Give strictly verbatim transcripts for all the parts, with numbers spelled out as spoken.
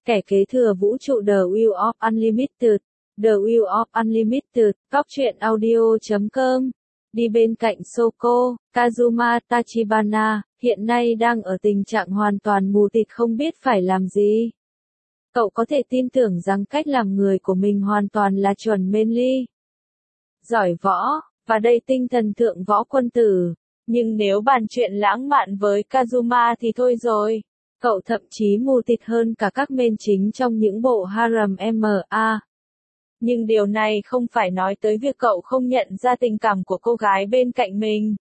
Kẻ kế thừa vũ trụ The Wheel of Unlimited, The Wheel of Unlimited, Cóc truyện audio chấm com. Đi bên cạnh Soko, Kazuma Tachibana, hiện nay đang ở tình trạng hoàn toàn mù tịt không biết phải làm gì. Cậu có thể tin tưởng rằng cách làm người của mình hoàn toàn là chuẩn mên ly. Giỏi võ, và đây tinh thần thượng võ quân tử. Nhưng nếu bàn chuyện lãng mạn với Kazuma thì thôi rồi. Cậu thậm chí mù tịt hơn cả các main chính trong những bộ harem em a. Nhưng điều này không phải nói tới việc cậu không nhận ra tình cảm của cô gái bên cạnh mình.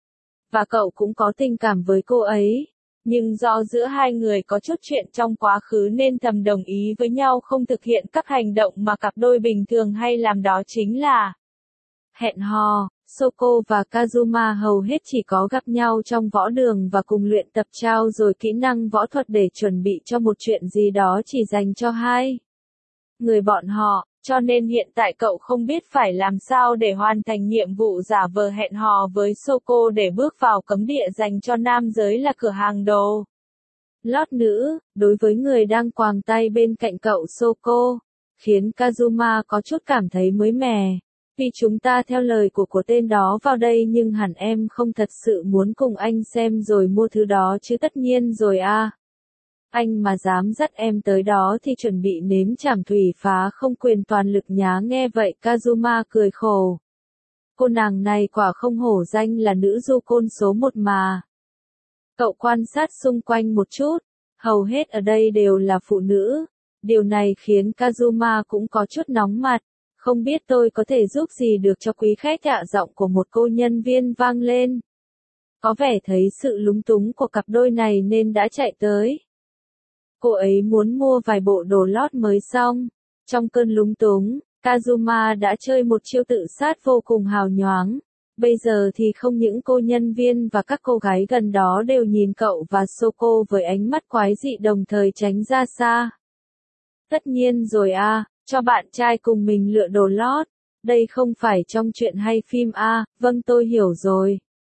Và cậu cũng có tình cảm với cô ấy. Nhưng do giữa hai người có chút chuyện trong quá khứ nên thầm đồng ý với nhau không thực hiện các hành động mà cặp đôi bình thường hay làm, đó chính là hẹn hò. Soko và Kazuma hầu hết chỉ có gặp nhau trong võ đường và cùng luyện tập trao dồi kỹ năng võ thuật để chuẩn bị cho một chuyện gì đó chỉ dành cho hai người bọn họ, cho nên hiện tại cậu không biết phải làm sao để hoàn thành nhiệm vụ giả vờ hẹn hò với Soko để bước vào cấm địa dành cho nam giới là cửa hàng đồ lót nữ. Đối với người đang quàng tay bên cạnh cậu Soko, khiến Kazuma có chút cảm thấy mới mẻ. Vì chúng ta theo lời của của tên đó vào đây nhưng hẳn em không thật sự muốn cùng anh xem rồi mua thứ đó chứ. Tất nhiên rồi à. Anh mà dám dắt em tới đó thì chuẩn bị nếm trảm thủy phá không quyền toàn lực nhá. Nghe vậy Kazuma cười khổ. Cô nàng này quả không hổ danh là nữ du côn số một mà. Cậu quan sát xung quanh một chút, hầu hết ở đây đều là phụ nữ. Điều này khiến Kazuma cũng có chút nóng mặt. Không biết tôi có thể giúp gì được cho quý khách ạ? Giọng của một cô nhân viên vang lên. Có vẻ thấy sự lúng túng của cặp đôi này nên đã chạy tới. Cô ấy muốn mua vài bộ đồ lót mới xong. Trong cơn lúng túng, Kazuma đã chơi một chiêu tự sát vô cùng hào nhoáng. Bây giờ thì không những cô nhân viên và các cô gái gần đó đều nhìn cậu và Soko với ánh mắt quái dị đồng thời tránh ra xa. Tất nhiên rồi à. Cho bạn trai cùng mình lựa đồ lót. Đây không phải trong truyện hay phim à, vâng tôi hiểu rồi.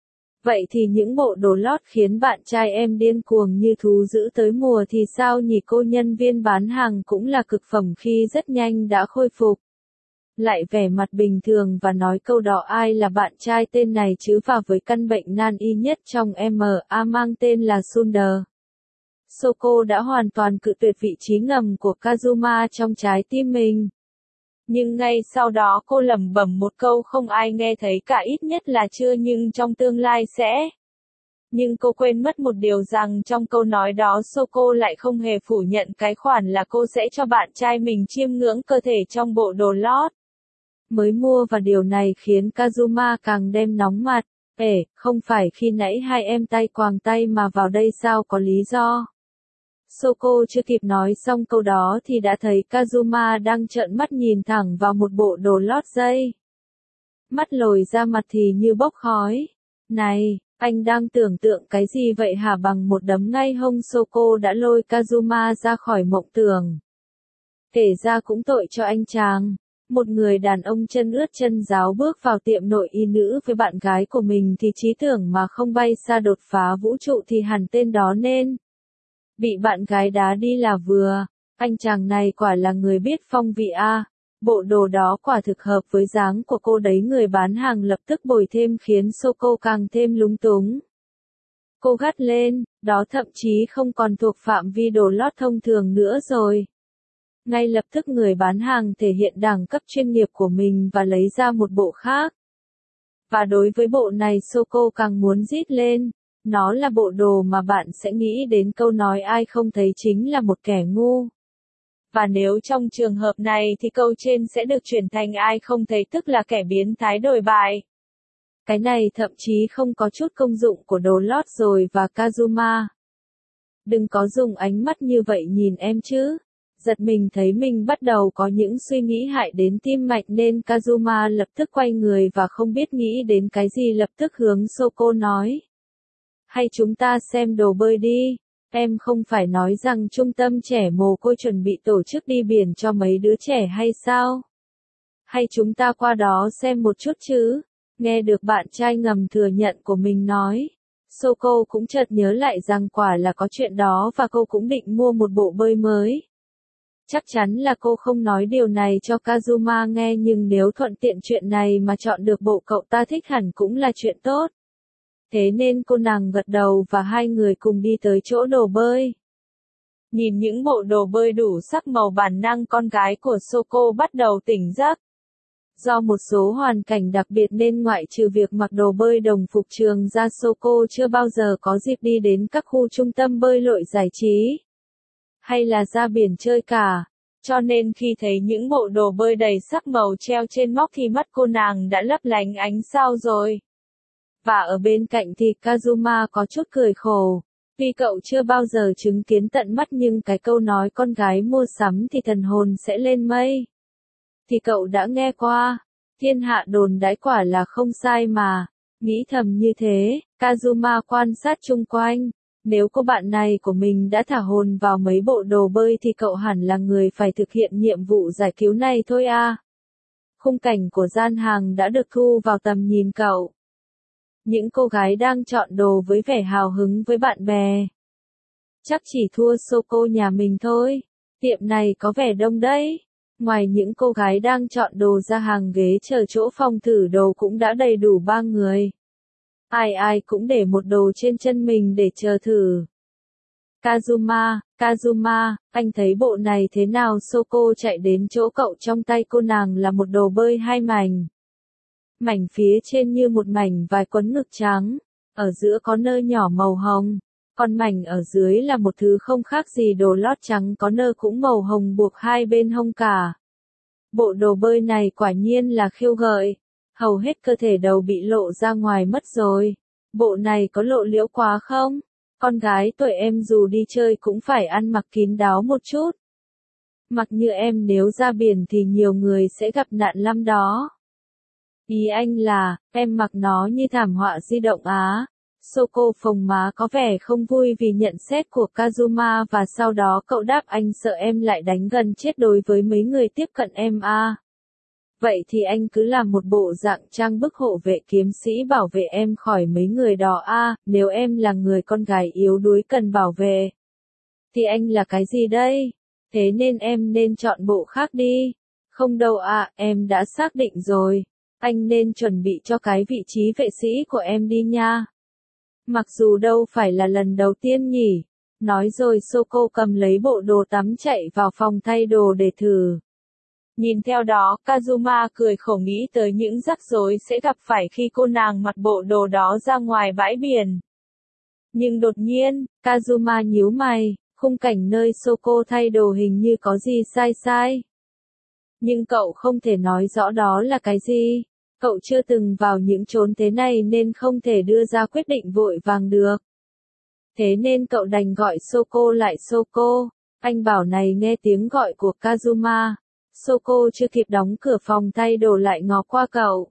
Vậy thì những bộ đồ lót khiến bạn trai em điên cuồng như thú dữ tới mùa thì sao nhỉ? Cô nhân viên bán hàng cũng là cực phẩm khi rất nhanh đã khôi phục lại vẻ mặt bình thường và nói câu đó. Ai là bạn trai tên này chứ? Và với căn bệnh nan y nhất trong em a mang tên là Sunder. Soko đã hoàn toàn cự tuyệt vị trí ngầm của Kazuma trong trái tim mình. Nhưng ngay sau đó cô lẩm bẩm một câu không ai nghe thấy cả, ít nhất là chưa nhưng trong tương lai sẽ. Nhưng cô quên mất một điều rằng trong câu nói đó Soko lại không hề phủ nhận cái khoản là cô sẽ cho bạn trai mình chiêm ngưỡng cơ thể trong bộ đồ lót mới mua, và điều này khiến Kazuma càng đem nóng mặt. Ê, không phải khi nãy hai em tay quàng tay mà vào đây sao, có lý do? Soko chưa kịp nói xong câu đó thì đã thấy Kazuma đang trợn mắt nhìn thẳng vào một bộ đồ lót dây. Mắt lồi ra, mặt thì như bốc khói. Này, anh đang tưởng tượng cái gì vậy hả? Bằng một đấm ngay hông Soko đã lôi Kazuma ra khỏi mộng tưởng. Kể ra cũng tội cho anh chàng. Một người đàn ông chân ướt chân ráo bước vào tiệm nội y nữ với bạn gái của mình thì trí tưởng mà không bay xa đột phá vũ trụ thì hẳn tên đó nên bị bạn gái đá đi là vừa. Anh chàng này quả là người biết phong vị a. Bộ đồ đó quả thực hợp với dáng của cô đấy. Người bán hàng lập tức bồi thêm khiến Soko càng thêm lúng túng. Cô gắt lên, đó thậm chí không còn thuộc phạm vi đồ lót thông thường nữa rồi. Ngay lập tức người bán hàng thể hiện đẳng cấp chuyên nghiệp của mình và lấy ra một bộ khác. Và đối với bộ này Soko càng muốn rít lên. Nó là bộ đồ mà bạn sẽ nghĩ đến câu nói ai không thấy chính là một kẻ ngu. Và nếu trong trường hợp này thì câu trên sẽ được chuyển thành ai không thấy tức là kẻ biến thái đồi bại. Cái này thậm chí không có chút công dụng của đồ lót rồi. Và Kazuma, đừng có dùng ánh mắt như vậy nhìn em chứ. Giật mình thấy mình bắt đầu có những suy nghĩ hại đến tim mạch nên Kazuma lập tức quay người và không biết nghĩ đến cái gì lập tức hướng Soko nói. Hay chúng ta xem đồ bơi đi. Em không phải nói rằng trung tâm trẻ mồ côi chuẩn bị tổ chức đi biển cho mấy đứa trẻ hay sao? Hay chúng ta qua đó xem một chút chứ? Nghe được bạn trai ngầm thừa nhận của mình nói, Soko cũng chợt nhớ lại rằng quả là có chuyện đó và cô cũng định mua một bộ bơi mới. Chắc chắn là cô không nói điều này cho Kazuma nghe nhưng nếu thuận tiện chuyện này mà chọn được bộ cậu ta thích hẳn cũng là chuyện tốt. Thế nên cô nàng gật đầu và hai người cùng đi tới chỗ đồ bơi. Nhìn những bộ đồ bơi đủ sắc màu bản năng con gái của Soko bắt đầu tỉnh giấc. Do một số hoàn cảnh đặc biệt nên ngoại trừ việc mặc đồ bơi đồng phục trường ra Soko chưa bao giờ có dịp đi đến các khu trung tâm bơi lội giải trí. Hay là ra biển chơi cả. Cho nên khi thấy những bộ đồ bơi đầy sắc màu treo trên móc thì mắt cô nàng đã lấp lánh ánh sao rồi. Và ở bên cạnh thì Kazuma có chút cười khổ. Vì cậu chưa bao giờ chứng kiến tận mắt nhưng cái câu nói con gái mua sắm thì thần hồn sẽ lên mây. Thì cậu đã nghe qua. Thiên hạ đồn đãi quả là không sai mà. Nghĩ thầm như thế, Kazuma quan sát chung quanh. Nếu cô bạn này của mình đã thả hồn vào mấy bộ đồ bơi thì cậu hẳn là người phải thực hiện nhiệm vụ giải cứu này thôi à. Khung cảnh của gian hàng đã được thu vào tầm nhìn cậu. Những cô gái đang chọn đồ với vẻ hào hứng với bạn bè. Chắc chỉ thua Soko nhà mình thôi. Tiệm này có vẻ đông đấy. Ngoài những cô gái đang chọn đồ ra hàng ghế chờ chỗ phòng thử đồ cũng đã đầy đủ ba người. Ai ai cũng để một đồ trên chân mình để chờ thử. Kazuma, Kazuma, anh thấy bộ này thế nào? Soko chạy đến chỗ cậu, trong tay cô nàng là một đồ bơi hai mảnh. Mảnh phía trên như một mảnh vải quấn ngực trắng, ở giữa có nơ nhỏ màu hồng, còn mảnh ở dưới là một thứ không khác gì đồ lót trắng có nơ cũng màu hồng buộc hai bên hông cả. Bộ đồ bơi này quả nhiên là khiêu gợi, hầu hết cơ thể đầu bị lộ ra ngoài mất rồi. Bộ này có lộ liễu quá không? Con gái tuổi em dù đi chơi cũng phải ăn mặc kín đáo một chút. Mặc như em nếu ra biển thì nhiều người sẽ gặp nạn lắm đó. Ý anh là, em mặc nó như thảm họa di động á. Soko phồng má có vẻ không vui vì nhận xét của Kazuma và sau đó cậu đáp anh sợ em lại đánh gần chết đối với mấy người tiếp cận em à. Vậy thì anh cứ làm một bộ dạng trang bức hộ vệ kiếm sĩ bảo vệ em khỏi mấy người đó à, nếu em là người con gái yếu đuối cần bảo vệ. Thì anh là cái gì đây? Thế nên em nên chọn bộ khác đi. Không đâu à, em đã xác định rồi. Anh nên chuẩn bị cho cái vị trí vệ sĩ của em đi nha. Mặc dù đâu phải là lần đầu tiên nhỉ. Nói rồi Soko cầm lấy bộ đồ tắm chạy vào phòng thay đồ để thử. Nhìn theo đó, Kazuma cười khổ nghĩ tới những rắc rối sẽ gặp phải khi cô nàng mặc bộ đồ đó ra ngoài bãi biển. Nhưng đột nhiên, Kazuma nhíu mày, khung cảnh nơi Soko thay đồ hình như có gì sai sai. Nhưng cậu không thể nói rõ đó là cái gì. Cậu chưa từng vào những chốn thế này nên không thể đưa ra quyết định vội vàng được. Thế nên cậu đành gọi Soko lại. Soko, anh bảo này. Nghe tiếng gọi của Kazuma. Soko chưa kịp đóng cửa phòng thay đồ lại ngó qua cậu.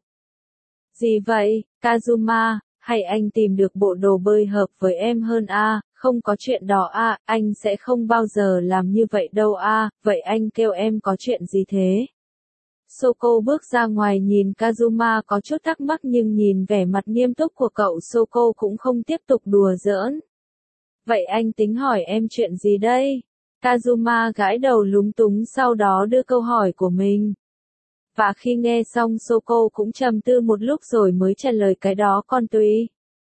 Gì vậy, Kazuma, hay anh tìm được bộ đồ bơi hợp với em hơn à? Không có chuyện đó à, anh sẽ không bao giờ làm như vậy đâu à, vậy anh kêu em có chuyện gì thế? Soko bước ra ngoài nhìn Kazuma có chút thắc mắc nhưng nhìn vẻ mặt nghiêm túc của cậu Soko cũng không tiếp tục đùa giỡn. Vậy anh tính hỏi em chuyện gì đây? Kazuma gãi đầu lúng túng sau đó đưa câu hỏi của mình. Và khi nghe xong Soko cũng trầm tư một lúc rồi mới trả lời cái đó con tùy.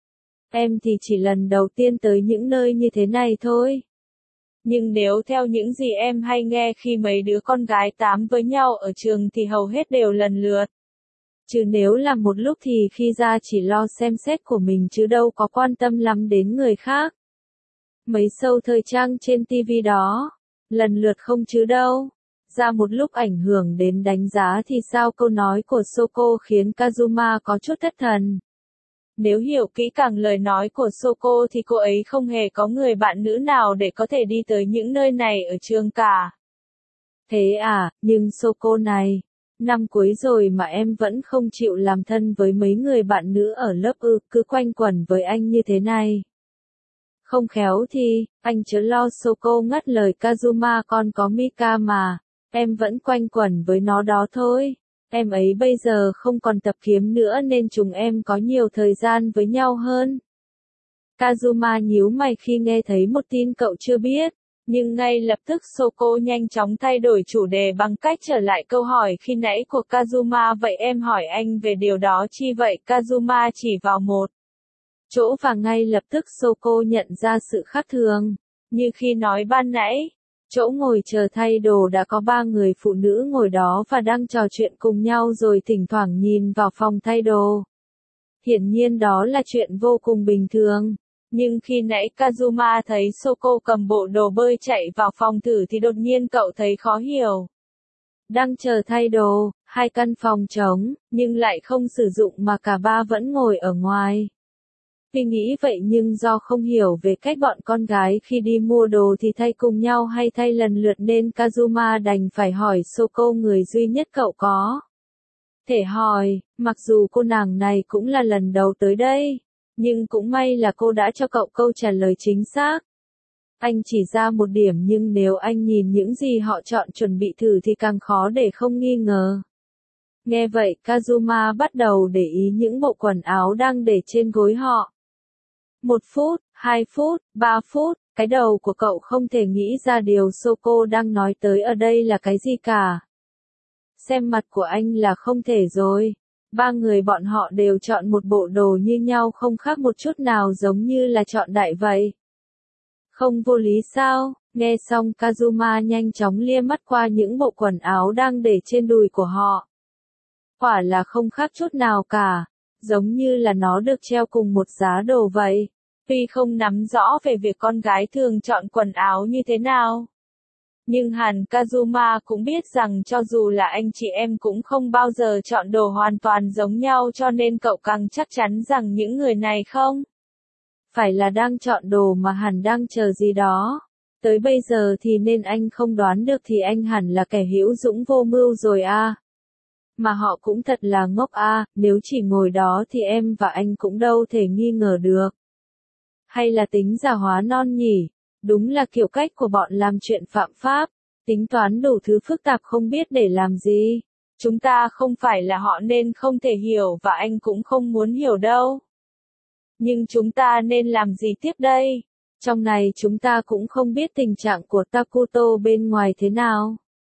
Em thì chỉ lần đầu tiên tới những nơi như thế này thôi. Nhưng nếu theo những gì em hay nghe khi mấy đứa con gái tám với nhau ở trường thì hầu hết đều lần lượt. Chứ nếu là một lúc thì khi ra chỉ lo xem xét của mình chứ đâu có quan tâm lắm đến người khác. Mấy show thời trang trên ti vi đó, lần lượt không chứ đâu. Ra một lúc ảnh hưởng đến đánh giá thì sao? Câu nói của Soko khiến Kazuma có chút thất thần. Nếu hiểu kỹ càng lời nói của Soko thì cô ấy không hề có người bạn nữ nào để có thể đi tới những nơi này ở trường cả. Thế à, nhưng Soko này, năm cuối rồi mà em vẫn không chịu làm thân với mấy người bạn nữ ở lớp ư, cứ quanh quẩn với anh như thế này. Không khéo thì, anh chớ lo. Soko ngắt lời Kazuma, con có Mika mà, em vẫn quanh quẩn với nó đó thôi. Em ấy bây giờ không còn tập kiếm nữa nên chúng em có nhiều thời gian với nhau hơn. Kazuma nhíu mày khi nghe thấy một tin cậu chưa biết. Nhưng ngay lập tức Soko nhanh chóng thay đổi chủ đề bằng cách trở lại câu hỏi khi nãy của Kazuma. Vậy em hỏi anh về điều đó chi vậy? Kazuma chỉ vào một chỗ và ngay lập tức Soko nhận ra sự khác thường. Như khi nói ban nãy, chỗ ngồi chờ thay đồ đã có ba người phụ nữ ngồi đó và đang trò chuyện cùng nhau rồi thỉnh thoảng nhìn vào phòng thay đồ. Hiển nhiên đó là chuyện vô cùng bình thường. Nhưng khi nãy Kazuma thấy Soko cầm bộ đồ bơi chạy vào phòng thử thì đột nhiên cậu thấy khó hiểu. Đang chờ thay đồ, hai căn phòng trống, nhưng lại không sử dụng mà cả ba vẫn ngồi ở ngoài. Vì nghĩ vậy nhưng do không hiểu về cách bọn con gái khi đi mua đồ thì thay cùng nhau hay thay lần lượt nên Kazuma đành phải hỏi Soko, người duy nhất cậu có thể hỏi, mặc dù cô nàng này cũng là lần đầu tới đây. Nhưng cũng may là cô đã cho cậu câu trả lời chính xác. Anh chỉ ra một điểm nhưng nếu anh nhìn những gì họ chọn chuẩn bị thử thì càng khó để không nghi ngờ. Nghe vậy Kazuma bắt đầu để ý những bộ quần áo đang để trên gối họ. Một phút, hai phút, ba phút, cái đầu của cậu không thể nghĩ ra điều Soko đang nói tới ở đây là cái gì cả. Xem mặt của anh là không thể rồi. Ba người bọn họ đều chọn một bộ đồ như nhau không khác một chút nào giống như là chọn đại vậy. Không vô lý sao? Nghe xong Kazuma nhanh chóng lia mắt qua những bộ quần áo đang để trên đùi của họ. Quả là không khác chút nào cả. Giống như là nó được treo cùng một giá đồ vậy. Tuy không nắm rõ về việc con gái thường chọn quần áo như thế nào. Nhưng hẳn Kazuma cũng biết rằng cho dù là anh chị em cũng không bao giờ chọn đồ hoàn toàn giống nhau cho nên cậu càng chắc chắn rằng những người này không phải là đang chọn đồ mà hẳn đang chờ gì đó. Tới bây giờ thì nên anh không đoán được thì anh hẳn là kẻ hữu dũng vô mưu rồi à. Mà họ cũng thật là ngốc à, nếu chỉ ngồi đó thì em và anh cũng đâu thể nghi ngờ được. Hay là tính già hóa non nhỉ? Đúng là kiểu cách của bọn làm chuyện phạm pháp, tính toán đủ thứ phức tạp không biết để làm gì. Chúng ta không phải là họ nên không thể hiểu và anh cũng không muốn hiểu đâu. Nhưng chúng ta nên làm gì tiếp đây? Trong này chúng ta cũng không biết tình trạng của Takuto bên ngoài thế nào.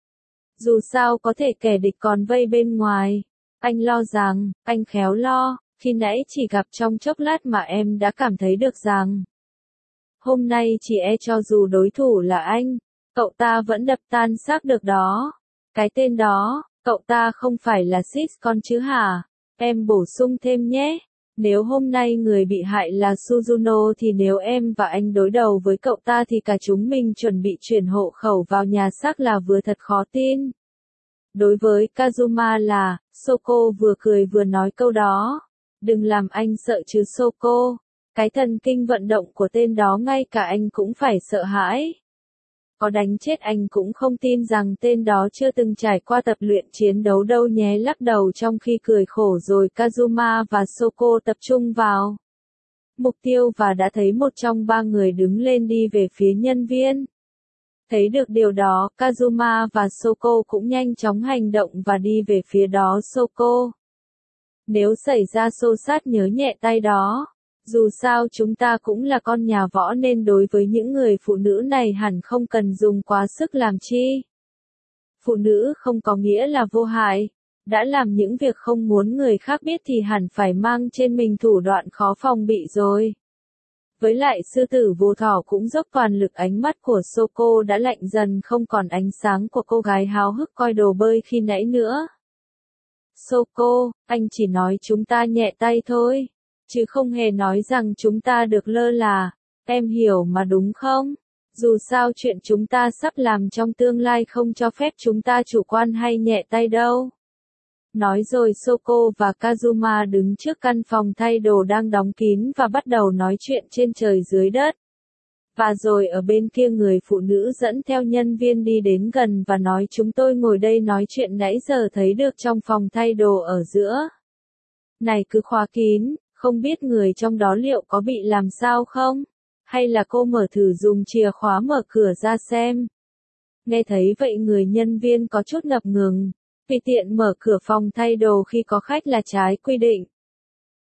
Dù sao có thể kẻ địch còn vây bên ngoài. Anh lo rằng, anh khéo lo, khi nãy chỉ gặp trong chốc lát mà em đã cảm thấy được rằng hôm nay chỉ e cho dù đối thủ là anh, cậu ta vẫn đập tan xác được đó. Cái tên đó, cậu ta không phải là Six con chứ hả? Em bổ sung thêm nhé. Nếu hôm nay người bị hại là Suzuno thì nếu em và anh đối đầu với cậu ta thì cả chúng mình chuẩn bị chuyển hộ khẩu vào nhà xác là vừa thật khó tin. Đối với Kazuma là, Soko vừa cười vừa nói câu đó. Đừng làm anh sợ chứ Soko. Cái thần kinh vận động của tên đó ngay cả anh cũng phải sợ hãi. Có đánh chết anh cũng không tin rằng tên đó chưa từng trải qua tập luyện chiến đấu đâu nhé. Lắc đầu trong khi cười khổ rồi Kazuma và Soko tập trung vào mục tiêu và đã thấy một trong ba người đứng lên đi về phía nhân viên. Thấy được điều đó, Kazuma và Soko cũng nhanh chóng hành động và đi về phía đó. Soko, nếu xảy ra xô xát nhớ nhẹ tay đó. Dù sao chúng ta cũng là con nhà võ nên đối với những người phụ nữ này hẳn không cần dùng quá sức làm chi. Phụ nữ không có nghĩa là vô hại. Đã làm những việc không muốn người khác biết thì hẳn phải mang trên mình thủ đoạn khó phòng bị rồi. Với lại sư tử vô thỏ cũng dốc toàn lực. Ánh mắt của Soko đã lạnh dần không còn ánh sáng của cô gái háo hức coi đồ bơi khi nãy nữa. Soko, anh chỉ nói chúng ta nhẹ tay thôi. Chứ không hề nói rằng chúng ta được lơ là. Em hiểu mà đúng không? Dù sao chuyện chúng ta sắp làm trong tương lai không cho phép chúng ta chủ quan hay nhẹ tay đâu. Nói rồi Soko và Kazuma đứng trước căn phòng thay đồ đang đóng kín và bắt đầu nói chuyện trên trời dưới đất. Và rồi ở bên kia người phụ nữ dẫn theo nhân viên đi đến gần và nói chúng tôi ngồi đây nói chuyện nãy giờ thấy được trong phòng thay đồ ở giữa này cứ khóa kín. Không biết người trong đó liệu có bị làm sao không? Hay là cô mở thử dùng chìa khóa mở cửa ra xem? Nghe thấy vậy người nhân viên có chút ngập ngừng. Vì tiện mở cửa phòng thay đồ khi có khách là trái quy định.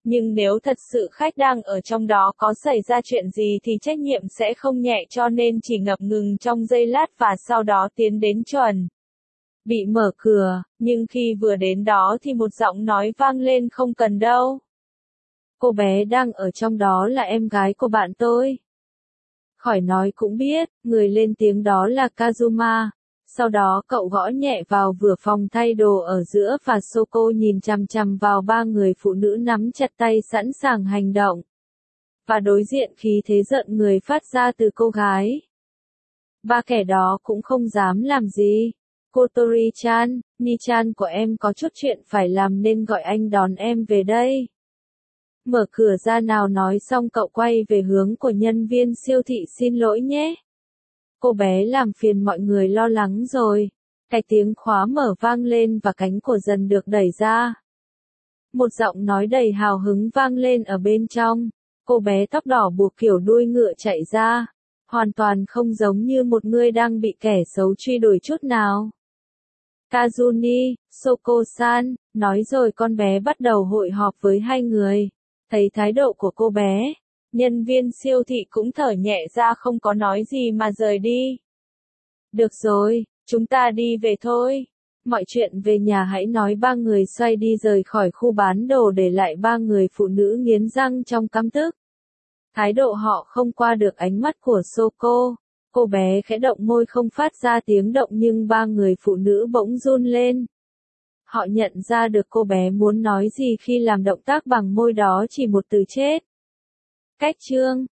Nhưng nếu thật sự khách đang ở trong đó có xảy ra chuyện gì thì trách nhiệm sẽ không nhẹ, cho nên chỉ ngập ngừng trong giây lát và sau đó tiến đến chuẩn bị mở cửa, nhưng khi vừa đến đó thì một giọng nói vang lên: không cần đâu. Cô bé đang ở trong đó là em gái của bạn tôi. Khỏi nói cũng biết, người lên tiếng đó là Kazuma. Sau đó cậu gõ nhẹ vào vừa phòng thay đồ ở giữa và Soko nhìn chằm chằm vào ba người phụ nữ nắm chặt tay sẵn sàng hành động. Và đối diện khí thế giận người phát ra từ cô gái. Ba kẻ đó cũng không dám làm gì. Kotori-chan, Ni-chan của em có chút chuyện phải làm nên gọi anh đón em về đây. Mở cửa ra nào, nói xong cậu quay về hướng của nhân viên siêu thị: xin lỗi nhé. Cô bé làm phiền mọi người lo lắng rồi. Cái tiếng khóa mở vang lên và cánh cửa dần được đẩy ra. Một giọng nói đầy hào hứng vang lên ở bên trong. Cô bé tóc đỏ buộc kiểu đuôi ngựa chạy ra. Hoàn toàn không giống như một người đang bị kẻ xấu truy đuổi chút nào. Kazuni, Soko-san, nói rồi con bé bắt đầu hội họp với hai người. Thấy thái độ của cô bé, nhân viên siêu thị cũng thở nhẹ ra, không có nói gì mà rời đi. Được rồi, chúng ta đi về thôi. Mọi chuyện về nhà hãy nói. Ba người xoay đi rời khỏi khu bán đồ, để lại ba người phụ nữ nghiến răng trong căm tức. Thái độ họ không qua được ánh mắt của Soko. Cô bé khẽ động môi không phát ra tiếng động, nhưng ba người phụ nữ bỗng run lên. Họ nhận ra được cô bé muốn nói gì khi làm động tác bằng môi đó chỉ một từ: chết. Cách chương